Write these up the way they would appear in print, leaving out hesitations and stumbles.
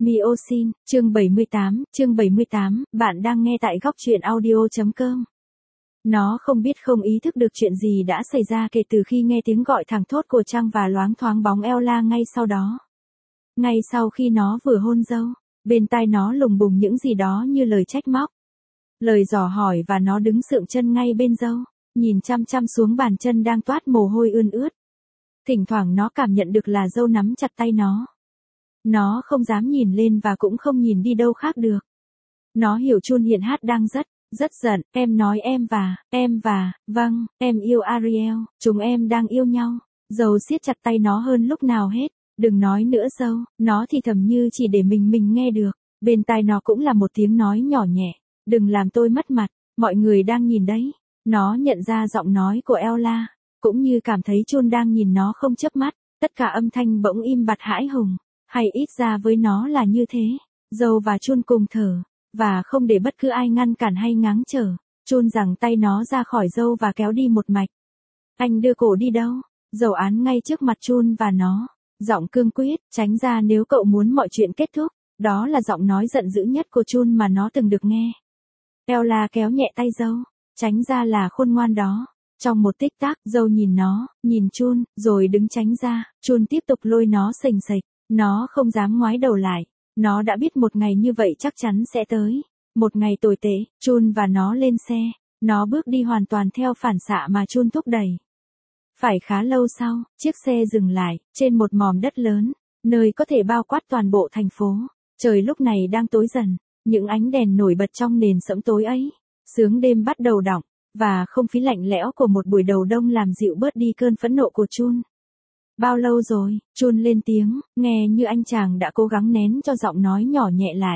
Miosin, chương 78, bạn đang nghe tại góc truyện audio.com. Nó không biết không ý thức được chuyện gì đã xảy ra kể từ khi nghe tiếng gọi thẳng thốt của Trăng và loáng thoáng bóng Ella ngay sau đó. Ngay sau khi nó vừa hôn dâu, bên tai nó lùng bùng những gì đó như lời trách móc, lời dò hỏi và nó đứng sượng chân ngay bên dâu, nhìn chăm chăm xuống bàn chân đang toát mồ hôi ươn ướt. Thỉnh thoảng nó cảm nhận được là dâu nắm chặt tay nó. Nó không dám nhìn lên và cũng không nhìn đi đâu khác được. Nó hiểu Chun hiện hát đang rất giận. Em nói vâng, em yêu Ariel, chúng em đang yêu nhau. Dâu siết chặt tay nó hơn lúc nào hết. Đừng nói nữa dâu, nó thì thầm như chỉ để mình nghe được. Bên tai nó cũng là một tiếng nói nhỏ nhẹ. Đừng làm tôi mất mặt, mọi người đang nhìn đấy. Nó nhận ra giọng nói của Ella, cũng như cảm thấy Chun đang nhìn nó không chớp mắt. Tất cả âm thanh bỗng im bặt hãi hùng. Hay ít ra với nó là như thế. Dâu và Chun cùng thở, và không để bất cứ ai ngăn cản hay ngáng trở. Chun giằng tay nó ra khỏi dâu và kéo đi một mạch. Anh đưa cổ đi đâu? Dâu án ngay trước mặt Chun và nó. Giọng cương quyết, tránh ra nếu cậu muốn mọi chuyện kết thúc. Đó là giọng nói giận dữ nhất của Chun mà nó từng được nghe. Ella kéo nhẹ tay dâu. Tránh ra là khôn ngoan đó. Trong một tích tắc, dâu nhìn nó, nhìn Chun, rồi đứng tránh ra. Chun tiếp tục lôi nó xềnh xệch. Nó không dám ngoái đầu lại. Nó đã biết một ngày như vậy chắc chắn sẽ tới. Một ngày tồi tệ. Chun và nó lên xe. Nó bước đi hoàn toàn theo phản xạ mà Chun thúc đẩy. Phải khá lâu sau, chiếc xe dừng lại, trên một mỏm đất lớn, nơi có thể bao quát toàn bộ thành phố. Trời lúc này đang tối dần, những ánh đèn nổi bật trong nền sẫm tối ấy. Sương đêm bắt đầu đọng, và không khí lạnh lẽo của một buổi đầu đông làm dịu bớt đi cơn phẫn nộ của Chun. Bao lâu rồi? Chun lên tiếng, nghe như anh chàng đã cố gắng nén cho giọng nói nhỏ nhẹ lại.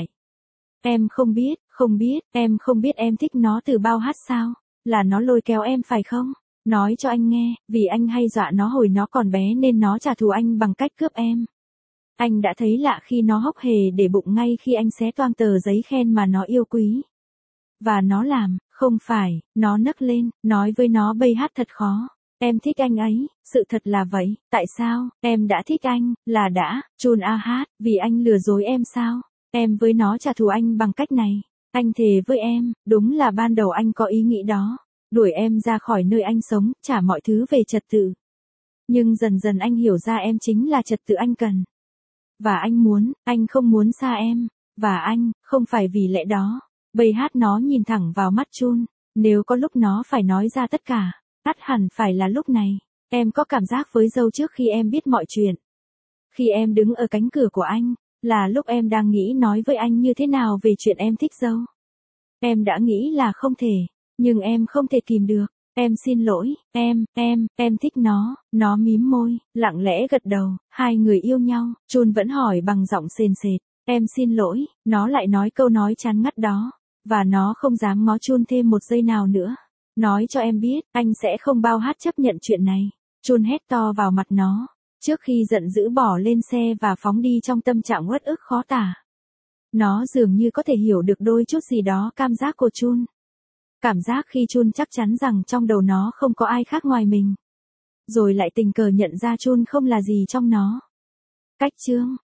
Em không biết, em không biết em thích nó từ bao hát sao? Là nó lôi kéo em phải không? Nói cho anh nghe, vì anh hay dọa nó hồi nó còn bé nên nó trả thù anh bằng cách cướp em. Anh đã thấy lạ khi nó hốc hề để bụng ngay khi anh xé toang tờ giấy khen mà nó yêu quý. Và nó làm, không phải, nó nấc lên, nói với nó bây hát thật khó. Em thích anh ấy, sự thật là vậy, tại sao, em đã thích anh, là đã, Chun hát, vì anh lừa dối em sao, em với nó trả thù anh bằng cách này, anh thề với em, đúng là ban đầu anh có ý nghĩ đó, đuổi em ra khỏi nơi anh sống, trả mọi thứ về trật tự. Nhưng dần dần anh hiểu ra em chính là trật tự anh cần. Và anh không muốn xa em, và anh, không phải vì lẽ đó, bây hát nó nhìn thẳng vào mắt Chun, nếu có lúc nó phải nói ra tất cả. Ắt hẳn phải là lúc này. Em có cảm giác với dâu trước khi em biết mọi chuyện. Khi em đứng ở cánh cửa của anh, là lúc em đang nghĩ nói với anh như thế nào về chuyện em thích dâu. Em đã nghĩ là không thể, nhưng em không thể kìm được. Em xin lỗi, em thích nó mím môi, lặng lẽ gật đầu, hai người yêu nhau. Chun vẫn hỏi bằng giọng sền sệt, em xin lỗi, nó lại nói câu nói chán ngắt đó, và nó không dám ngó Chun thêm một giây nào nữa. Nói cho em biết, anh sẽ không bao hát chấp nhận chuyện này. Chun hét to vào mặt nó, trước khi giận dữ bỏ lên xe và phóng đi trong tâm trạng uất ức khó tả. Nó dường như có thể hiểu được đôi chút gì đó cảm giác của Chun. Cảm giác khi Chun chắc chắn rằng trong đầu nó không có ai khác ngoài mình. Rồi lại tình cờ nhận ra Chun không là gì trong nó. Cách chương